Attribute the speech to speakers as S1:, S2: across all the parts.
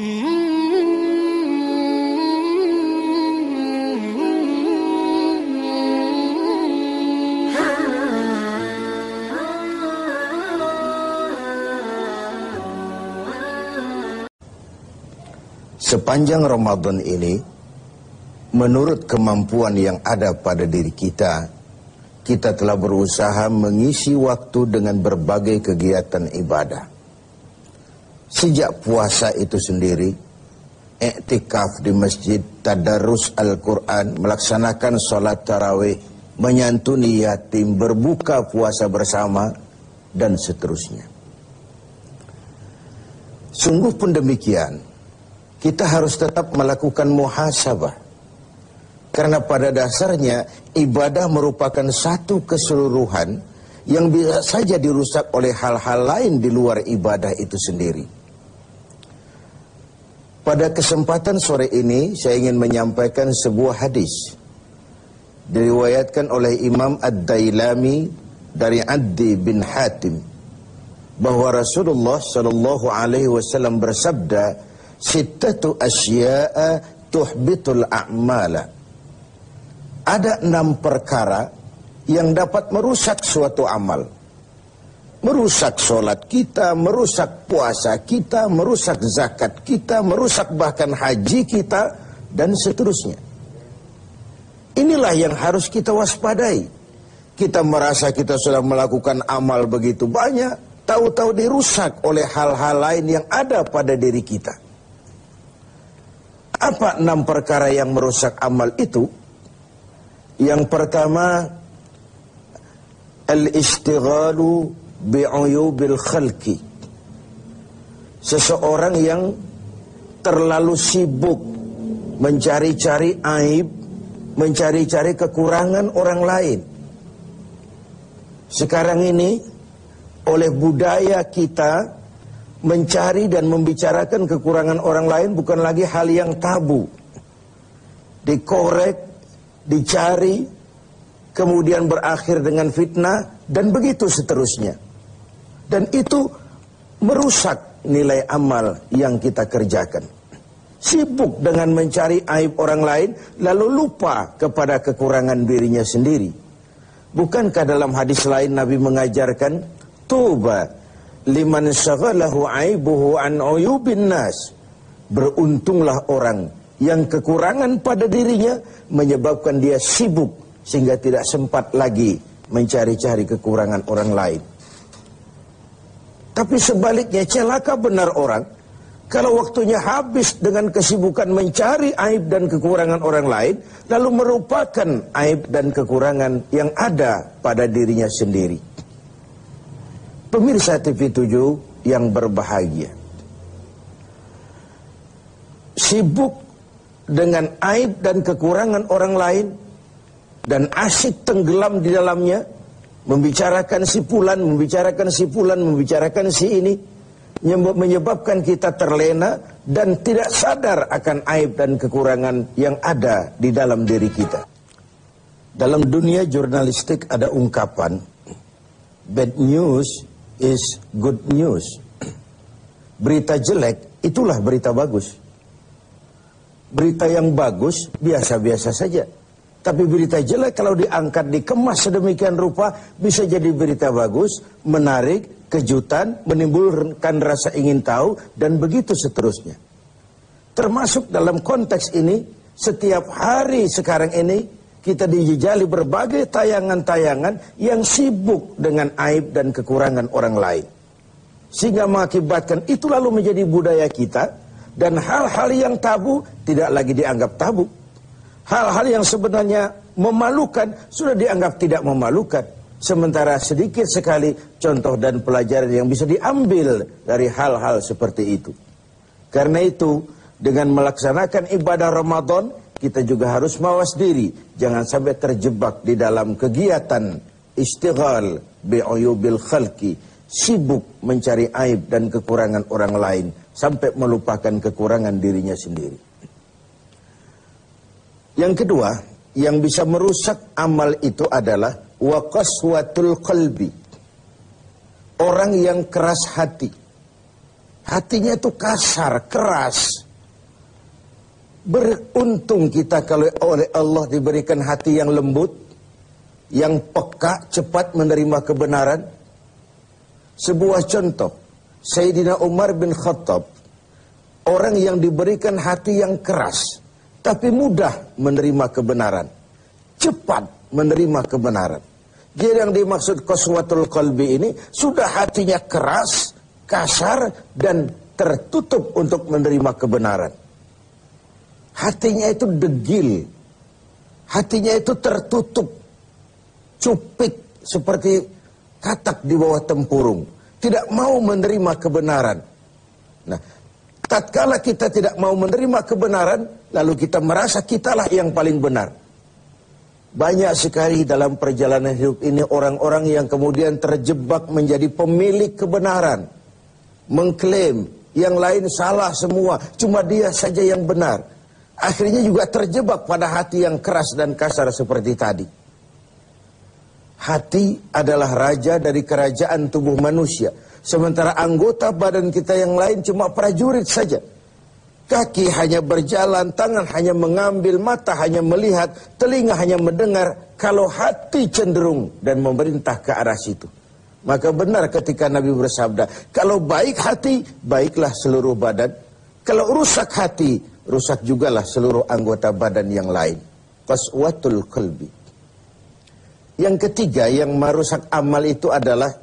S1: Sepanjang Ramadan ini, menurut kemampuan yang ada pada diri kita, kita telah berusaha mengisi waktu dengan berbagai kegiatan ibadah. Sejak puasa itu sendiri, iktikaf di masjid, tadarus Al-Quran, melaksanakan sholat tarawih, menyantuni yatim, berbuka puasa bersama, dan seterusnya. Sungguh pun demikian, kita harus tetap melakukan muhasabah. Karena pada dasarnya ibadah merupakan satu keseluruhan yang bisa saja dirusak oleh hal-hal lain di luar ibadah itu sendiri. Pada kesempatan sore ini saya ingin menyampaikan sebuah hadis diriwayatkan oleh Imam Ad-Dailami dari Addi bin Hatim bahwa Rasulullah sallallahu alaihi wasallam bersabda, "Sittatu asya'a tuhbitul a'mala." Ada 6 perkara yang dapat merusak suatu amal. Merusak sholat kita, merusak puasa kita, merusak zakat kita, merusak bahkan haji kita, dan seterusnya. Inilah yang harus kita waspadai. Kita merasa kita sudah melakukan amal begitu banyak, tahu-tahu dirusak oleh hal-hal lain yang ada pada diri kita. Apa 6 perkara yang merusak amal itu? Yang pertama, al-istighalu bi'uyubil khalqi. Seseorang yang terlalu sibuk mencari-cari aib, mencari-cari kekurangan orang lain. Sekarang ini, oleh budaya kita, mencari dan membicarakan kekurangan orang lain bukan lagi hal yang tabu. Dikorek, dicari, kemudian berakhir dengan fitnah, dan begitu seterusnya. Dan itu merusak nilai amal yang kita kerjakan. Sibuk dengan mencari aib orang lain, lalu lupa kepada kekurangan dirinya sendiri. Bukankah dalam hadis lain Nabi mengajarkan, "Tuba liman syaghalahu aibuhu an uyubin nas." Beruntunglah orang yang kekurangan pada dirinya menyebabkan dia sibuk sehingga tidak sempat lagi mencari-cari kekurangan orang lain. Tapi sebaliknya celaka benar orang kalau waktunya habis dengan kesibukan mencari aib dan kekurangan orang lain, lalu merupakan aib dan kekurangan yang ada pada dirinya sendiri. Pemirsa TV7 yang berbahagia, sibuk dengan aib dan kekurangan orang lain dan asyik tenggelam di dalamnya, membicarakan si fulan, membicarakan si fulan, membicarakan si ini, menyebabkan kita terlena dan tidak sadar akan aib dan kekurangan yang ada di dalam diri kita. Dalam dunia jurnalistik ada ungkapan, bad news is good news. Berita jelek itulah berita bagus. Berita yang bagus biasa-biasa saja. Tapi berita jelek kalau diangkat, dikemas sedemikian rupa, bisa jadi berita bagus, menarik, kejutan, menimbulkan rasa ingin tahu, dan begitu seterusnya. Termasuk dalam konteks ini, setiap hari sekarang ini, kita dijejali berbagai tayangan-tayangan yang sibuk dengan aib dan kekurangan orang lain. Sehingga mengakibatkan itu lalu menjadi budaya kita, dan hal-hal yang tabu tidak lagi dianggap tabu. Hal-hal yang sebenarnya memalukan sudah dianggap tidak memalukan. Sementara sedikit sekali contoh dan pelajaran yang bisa diambil dari hal-hal seperti itu. Karena itu, dengan melaksanakan ibadah Ramadan, kita juga harus mawas diri. Jangan sampai terjebak di dalam kegiatan istighal bi'uyubil khalqi. Sibuk mencari aib dan kekurangan orang lain. Sampai melupakan kekurangan dirinya sendiri. Yang kedua, yang bisa merusak amal itu adalah waqaswatul qalbi. Orang yang keras hati. Hatinya itu kasar, keras. Beruntung kita kalau oleh Allah diberikan hati yang lembut, yang peka, cepat menerima kebenaran. Sebuah contoh, Sayyidina Umar bin Khattab, orang yang diberikan hati yang keras, tapi mudah menerima kebenaran, cepat menerima kebenaran. Dia yang dimaksud qaswatul qalbi ini, sudah hatinya keras, kasar, dan tertutup untuk menerima kebenaran. Hatinya itu degil, hatinya itu tertutup, cupik seperti katak di bawah tempurung, tidak mau menerima kebenaran. Nah, tatkala kita tidak mau menerima kebenaran, lalu kita merasa kitalah yang paling benar. Banyak sekali dalam perjalanan hidup ini orang-orang yang kemudian terjebak menjadi pemilik kebenaran, mengklaim yang lain salah semua, cuma dia saja yang benar. Akhirnya juga terjebak pada hati yang keras dan kasar seperti tadi. Hati adalah raja dari kerajaan tubuh manusia, sementara anggota badan kita yang lain cuma prajurit saja. Kaki hanya berjalan, tangan hanya mengambil, mata hanya melihat, telinga hanya mendengar. Kalau hati cenderung dan memerintah ke arah situ, maka benar ketika Nabi bersabda, kalau baik hati, baiklah seluruh badan. Kalau rusak hati, rusak jugalah seluruh anggota badan yang lain. Qaswatul qalbi. Yang ketiga yang merusak amal itu adalah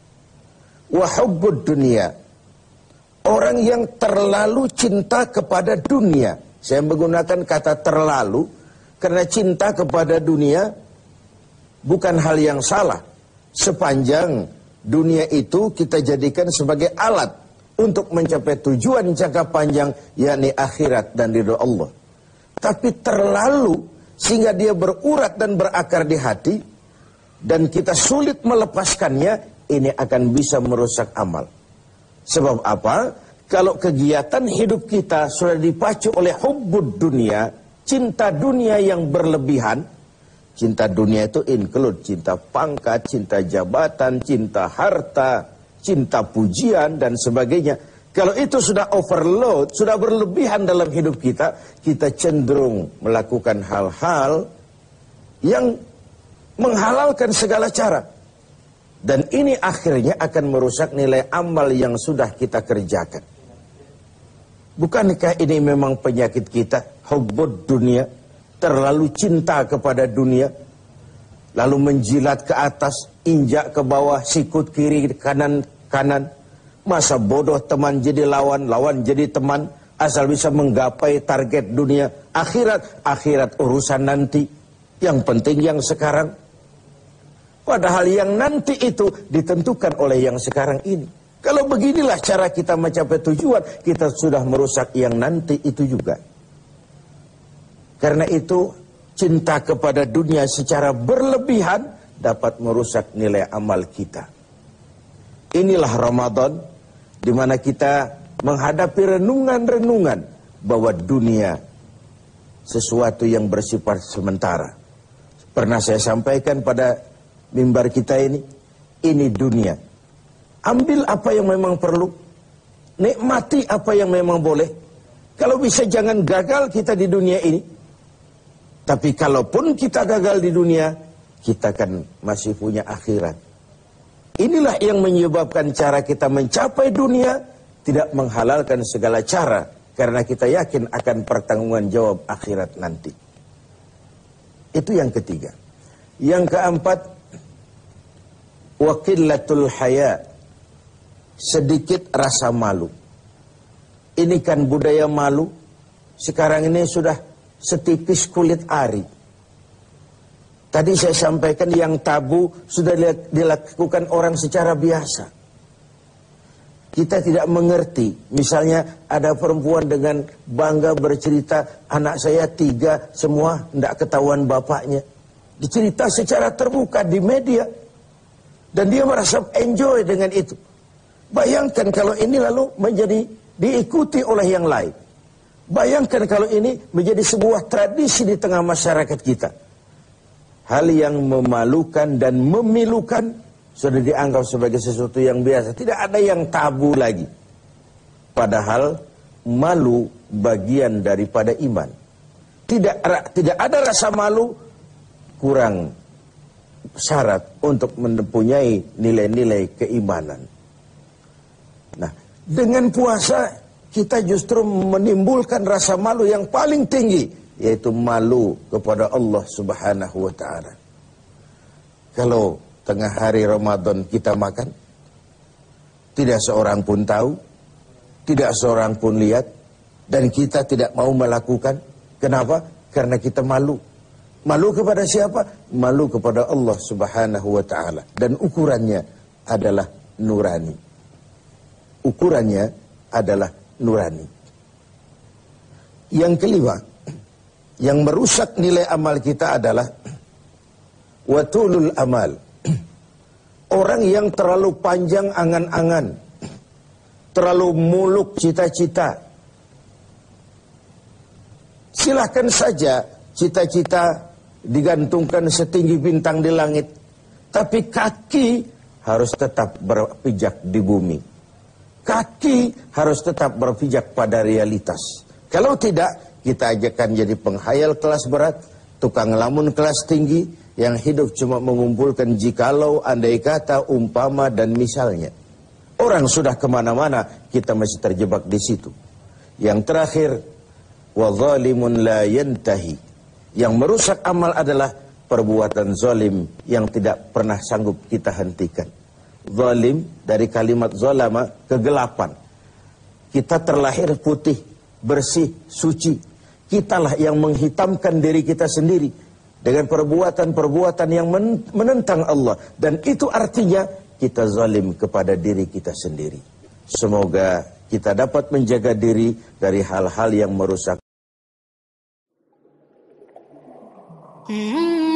S1: wahubbud dunia. Orang yang terlalu cinta kepada dunia. Saya menggunakan kata terlalu karena cinta kepada dunia bukan hal yang salah. Sepanjang dunia itu kita jadikan sebagai alat untuk mencapai tujuan jangka panjang, yakni akhirat dan ridho Allah. Tapi terlalu sehingga dia berurat dan berakar di hati dan kita sulit melepaskannya, ini akan bisa merusak amal. Sebab apa? Kalau kegiatan hidup kita sudah dipacu oleh hubbud dunia, cinta dunia yang berlebihan. Cinta dunia itu include cinta pangkat, cinta jabatan, cinta harta, cinta pujian dan sebagainya. Kalau itu sudah overload, sudah berlebihan dalam hidup kita, kita cenderung melakukan hal-hal yang menghalalkan segala cara. Dan ini akhirnya akan merusak nilai amal yang sudah kita kerjakan. Bukankah ini memang penyakit kita? Hubbud dunia, terlalu cinta kepada dunia, lalu menjilat ke atas, injak ke bawah, sikut kiri, kanan. Masa bodoh teman jadi lawan, lawan jadi teman, asal bisa menggapai target dunia. Akhirat urusan nanti, yang penting yang sekarang. Padahal yang nanti itu ditentukan oleh yang sekarang ini. Kalau beginilah cara kita mencapai tujuan, kita sudah merusak yang nanti itu juga. Karena itu, cinta kepada dunia secara berlebihan dapat merusak nilai amal kita. Inilah Ramadan, di mana kita menghadapi renungan-renungan bahwa dunia sesuatu yang bersifat sementara. Pernah saya sampaikan pada mimbar kita ini dunia. Ambil apa yang memang perlu, nikmati apa yang memang boleh. Kalau bisa jangan gagal kita di dunia ini. Tapi kalaupun kita gagal di dunia, kita kan masih punya akhirat. Inilah yang menyebabkan cara kita mencapai dunia tidak menghalalkan segala cara, karena kita yakin akan pertanggungan jawab akhirat nanti. Itu yang ketiga. Yang keempat, waqillatul haya, sedikit rasa malu. Ini kan budaya malu, sekarang ini sudah setipis kulit ari. Tadi saya sampaikan yang tabu sudah dilakukan orang secara biasa. Kita tidak mengerti, misalnya ada perempuan dengan bangga bercerita, anak saya 3 semua tidak ketahuan bapaknya. Dicerita secara terbuka di media. Dan dia merasa enjoy dengan itu. Bayangkan kalau ini lalu menjadi diikuti oleh yang lain. Bayangkan kalau ini menjadi sebuah tradisi di tengah masyarakat kita. Hal yang memalukan dan memilukan sudah dianggap sebagai sesuatu yang biasa. Tidak ada yang tabu lagi. Padahal malu bagian daripada iman. Tidak ada rasa malu kurang syarat untuk mempunyai nilai-nilai keimanan. Nah, dengan puasa kita justru menimbulkan rasa malu yang paling tinggi, yaitu malu kepada Allah Subhanahu wa Ta'ala. Kalau tengah hari Ramadan kita makan, tidak seorang pun tahu, tidak seorang pun lihat, dan kita tidak mau melakukan. Kenapa? Karena kita malu. Malu kepada siapa? Malu kepada Allah Subhanahu wa Ta'ala. Dan ukurannya adalah nurani. Ukurannya adalah nurani. Yang kelima, yang merusak nilai amal kita adalah watulul amal. Orang yang terlalu panjang angan-angan, terlalu muluk cita-cita. Silahkan saja cita-cita digantungkan setinggi bintang di langit, tapi kaki harus tetap berpijak di bumi. Kaki harus tetap berpijak pada realitas. Kalau tidak, kita akan jadi penghayal kelas berat, tukang lamun kelas tinggi, yang hidup cuma mengumpulkan jikalau, andai kata, umpama, dan misalnya. Orang sudah kemana-mana, kita masih terjebak di situ. Yang terakhir, wadzalimun la yantahi. Yang merusak amal adalah perbuatan zalim yang tidak pernah sanggup kita hentikan. Zalim dari kalimat zalama, kegelapan. Kita terlahir putih, bersih, suci. Kitalah yang menghitamkan diri kita sendiri dengan perbuatan-perbuatan yang menentang Allah. Dan itu artinya kita zalim kepada diri kita sendiri. Semoga kita dapat menjaga diri dari hal-hal yang merusak.